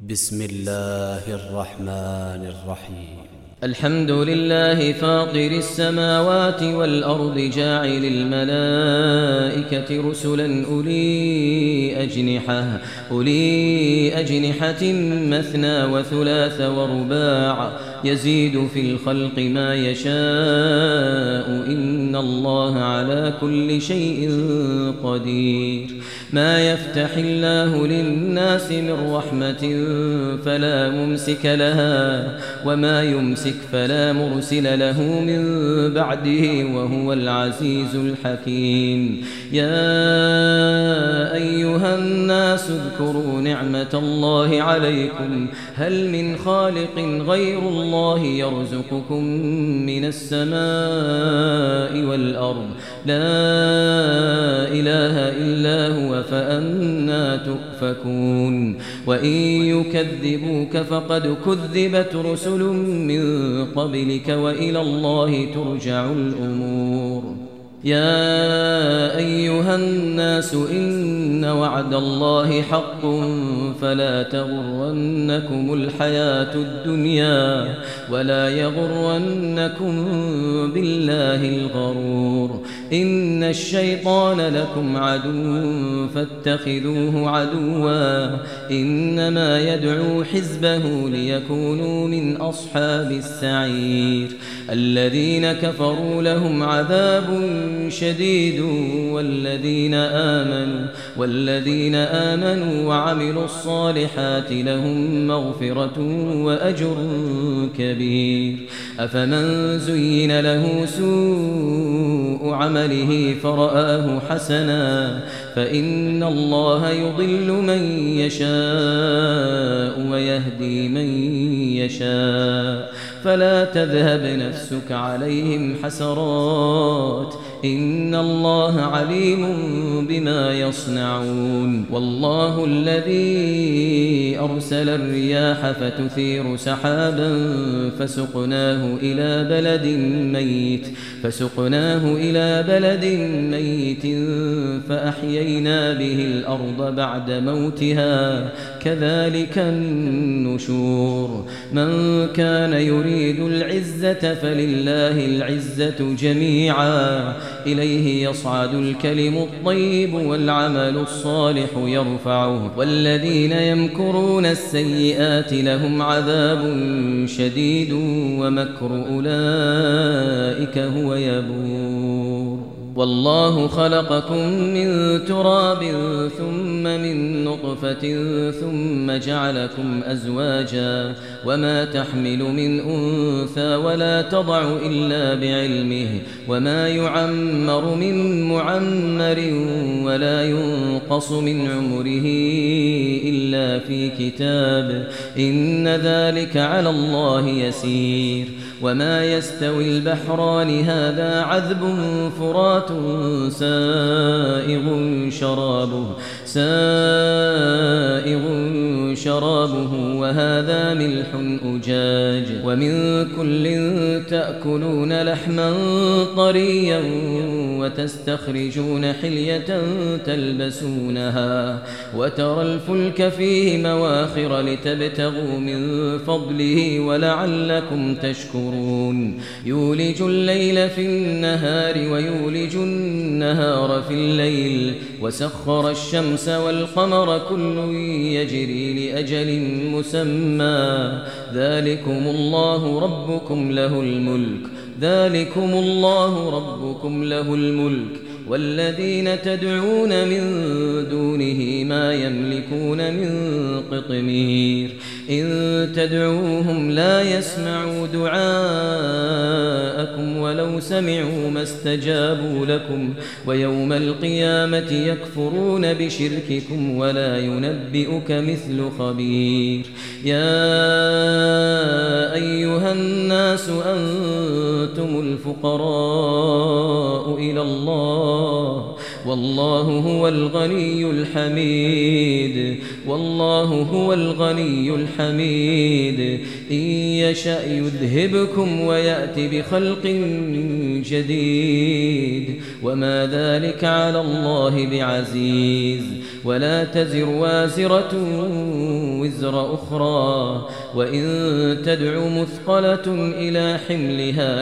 بسم الله الرحمن الرحيم. الحمد لله فاطر السماوات والأرض جاعل الملائكة رسلا أولي أجنحة مثنى وثلاث ورباع يزيد في الخلق ما يشاء إن الله على كل شيء قدير. ما يفتح الله للناس من رحمة فلا ممسك لها وما يمسك فلا مرسل له من بعده وهو العزيز الحكيم. يا أيها الناس اذكروا نعمة الله عليكم هل من خالق غير الله يرزقكم من السماء والأرض لا إله إلا هو فأنى تؤفكون. وإن يكذبوك فقد كذبت رسل من قبلك وإلى الله ترجع الأمور. يا أيها الناس إن وعد الله حق فلا تغرنكم الحياة الدنيا ولا يغرنكم بالله الغرور. إن الشيطان لكم عدو فاتخذوه عدوا إنما يدعو حزبه ليكونوا من أصحاب السعير. الذين كفروا لهم عذاب شديد والذين آمنوا وعملوا الصالحات لهم مغفرة وأجر كبير. أفمن زين له سوء عمله فرآه حسنا فإن الله يضل من يشاء ويهدي من يشاء فلا تذهب نفسك عليهم حسرات إن الله عليم بما يصنعون. والله الذي أرسل الرياح فتثير سحابا فسقناه إلى بلد ميت فأحيينا به الأرض بعد موتها كذلك النشور. من كان يريد العزة فلله العزة جميعا إليه يصعد الكلم الطيب والعمل الصالح يرفعه والذين يمكرون السيئات لهم عذاب شديد ومكر أولئك هو يبور. والله خلقكم من تراب ثم من نطفة ثم جعلكم أزواجا وما تحمل من أنثى ولا تضع إلا بعلمه وما يعمر من معمر ولا ينقص من عمره إلا في كتاب إن ذلك على الله يسير. وما يستوي البحران هذا عذب فرات سائغ شرابه وهذا ملح أجاج ومن كل تأكلون لحما طريا وتستخرجون حلية تلبسونها وترى الفلك فيه مواخر لتبتغوا من فضله ولعلكم تشكرون. يولج الليل في النهار ويولج النهار في الليل وسخر الشمس والقمر كل يجري لأجل مسمى ذلكم الله ربكم له الملك والذين تدعون من دونه ما يملكون من قطمير. إن تدعوهم لا يسمعوا دعاءكم ولو سمعوا ما استجابوا لكم ويوم القيامة يكفرون بشرككم ولا ينبئك مثل خبير. يا أيها الناس أنتم الفقراء إلى الله والله هو الغني الحميد. إن يشأ يذهبكم ويأتي بخلق جديد وما ذلك على الله بعزيز. ولا تزر وازرة وزر أخرى وإن تدع مثقلة إلى حملها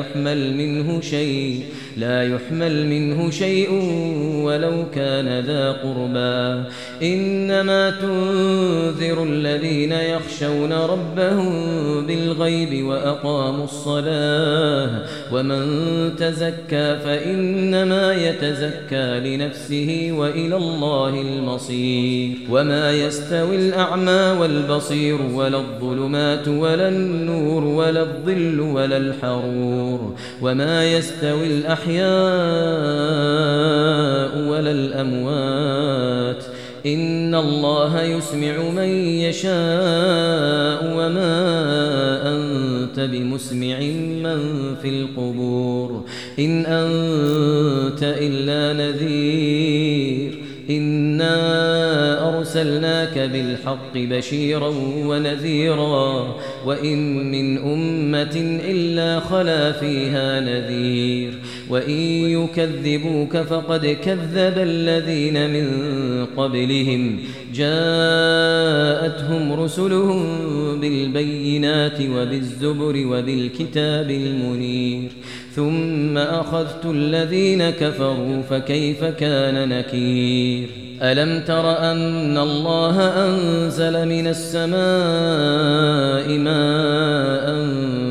لا يحمل منه شيء ولو كان ذا قربى إنما تنذر الذين يخشون ربهم بالغيب وأقاموا الصلاة ومن تزكى فإنما يتزكى لنفسه وإلى الله المصير وما يستوي الأعمى والبصير ولا الظلمات ولا النور ولا الظل ولا الحرور وما يستوي الأحياء ولا الأموات إن الله يسمع من يشاء وما أنت بمسمع من في القبور إن أنت إلا نذير إنا أرسلناك بالحق بشيرا ونذيرا وإن من أمة إلا خلا فيها نذير وإن يكذبوك فقد كذب الذين من قبلهم جاءتهم رسلهم بالبينات وبالزبر وبالكتاب المنير ثم أخذت الذين كفروا فكيف كان نكير ألم تر أن الله أنزل من السماء ماء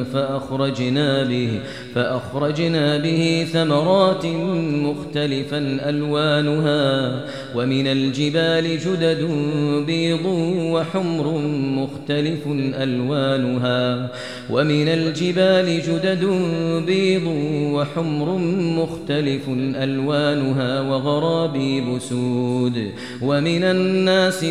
فأخرجنا به ثمرات مختلفا ألوانها ومن الجبال جدد بيض وحمر مختلف ألوانها وغرابيب سود ومن الناس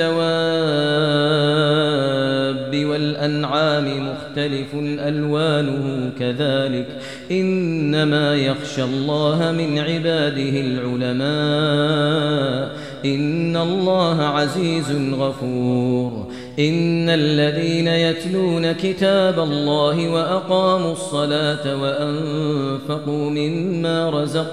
والدواب والأنعام مختلف ألوانه كذلك إنما يخشى الله من عباده العلماء إن الله عزيز غفور إن الذين يتلون كتاب الله وأقاموا الصلاة وأنفقوا مما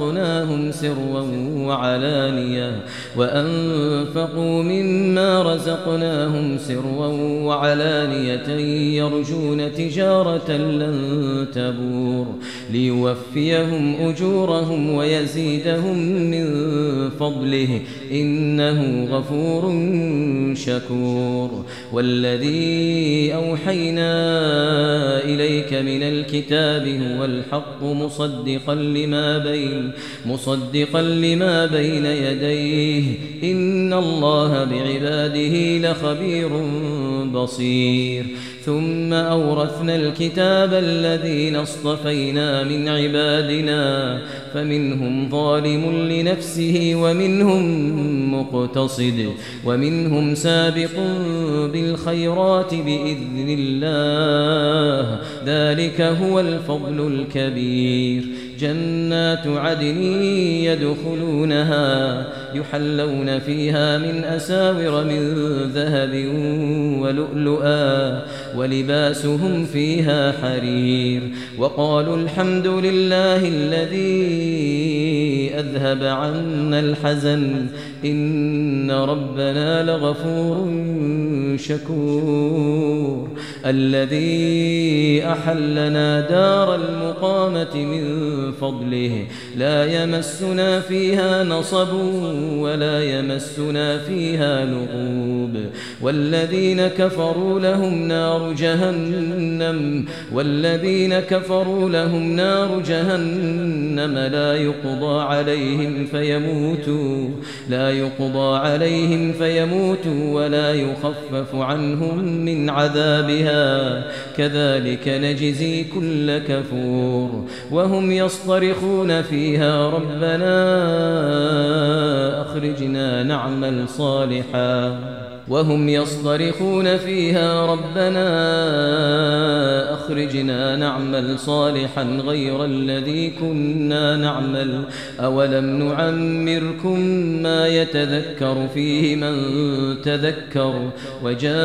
رزقناهم سرا وعلانية يرجون تجارة لن تبور ليوفيهم أجورهم ويزيدهم من فضله إنه غفور شكور والذي أوحينا إليك من الكتاب هو الحق مصدقا لما بين يديه إن الله بعباده لخبير بصير ثم أورثنا الكتاب الذين اصطفينا من عبادنا فمنهم ظالم لنفسه ومنهم مقتصد ومنهم سابق بالخيرات بإذن الله ذلك هو الفضل الكبير جنات عدن يدخلونها يحلون فيها من أساور من ذهب ولؤلؤا ولباسهم فيها حرير وقالوا الحمد لله الذي أذهب عنا الحزن إن ربنا لغفور شكور الذي أحلنا دار المقامة من فضله لا يمسنا فيها نصب ولا يمسنا فيها لغوب والذين كفروا لهم نار جهنم لا يقضى عليهم فيموتوا ولا يخفف عنهم من عذابها كذلك نجزي كل كفور وهم يصطرخون فيها ربنا أخرجنا نعمل صالحا غير الذي كنا نعمل أولم نعمركم ما يتذكر فيه من تذكر وجاءكم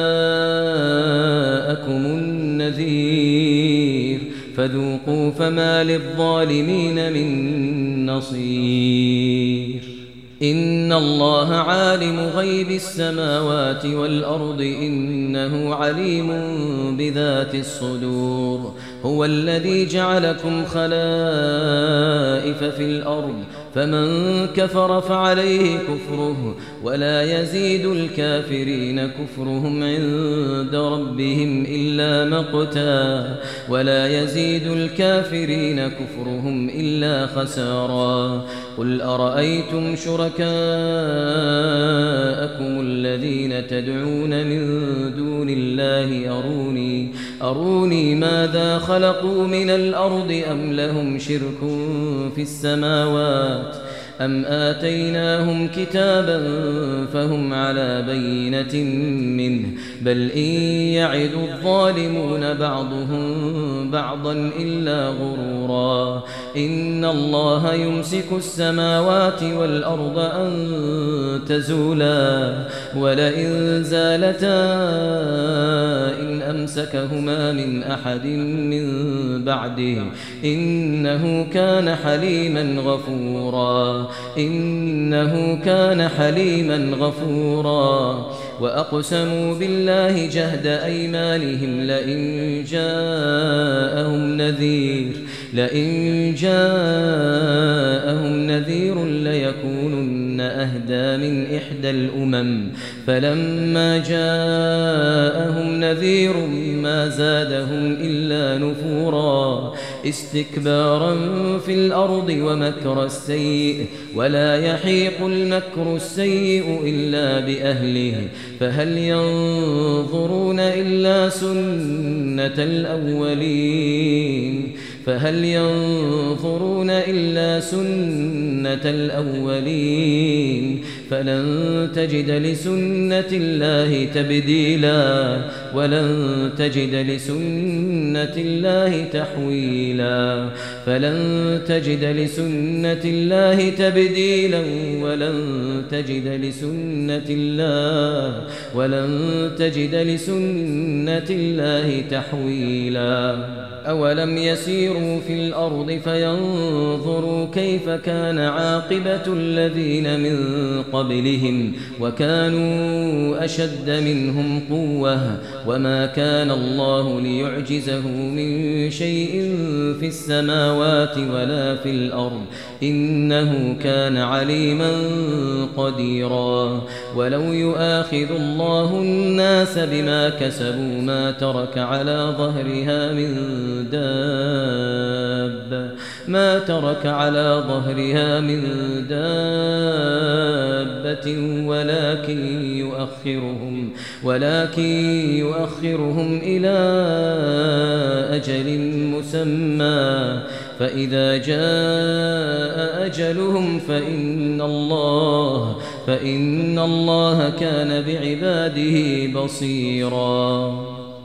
النذير فذوقوا فما للظالمين من نصير إن الله عالم غيب السماوات والأرض إنه عليم بذات الصدور هو الذي جعلكم خلائف في الأرض فمن كفر فعليه كفره ولا يزيد الكافرين كفرهم عند ربهم إلا مقتا ولا يزيد الكافرين كفرهم إلا خسارا قل أرأيتم شركاءكم الذين تدعون من دون الله أروني ماذا خلقوا من الأرض أم لهم شرك في السماوات أم آتيناهم كتابا فهم على بينة منه بل إن يعد الظالمون بعضهم بعضا إلا غرورا إن الله يمسك السماوات والأرض أن تزولا ولئن زالتا إن أمسكهما من أحد من بعده إنه كان حليما غفورا إنه كان حليما غفورا وأقسموا بالله جهد أيمانهم لئن جاءهم نذير ليكونن أهدى من إحدى الأمم فلما جاءهم نذير ما زادهم إلا نفورا استكبارا في الأرض ومكر السيء ولا يحيق المكر السيء إلا بأهله فهل ينظرون إلا سنة الأولين فلن تجد لسنة الله تبديلا ولن تجد لسنة الله تحويلا فلن تجد لسنة الله تبديلا ولن تجد لسنة الله تحويلا أولم يسيروا في الأرض فينظروا كيف كان عاقبة الذين من قبلهم وكانوا أشد منهم قوة وما كان الله ليعجزه من شيء في السماوات ولا في الأرض إنه كان عليما قديرا ولو يؤاخذ الله الناس بما كسبوا ما ترك على ظهرها من دابة ولكن يؤخرهم إلى أجل مسمى فإذا جاء أجلهم فإن الله كان بعباده بصيرا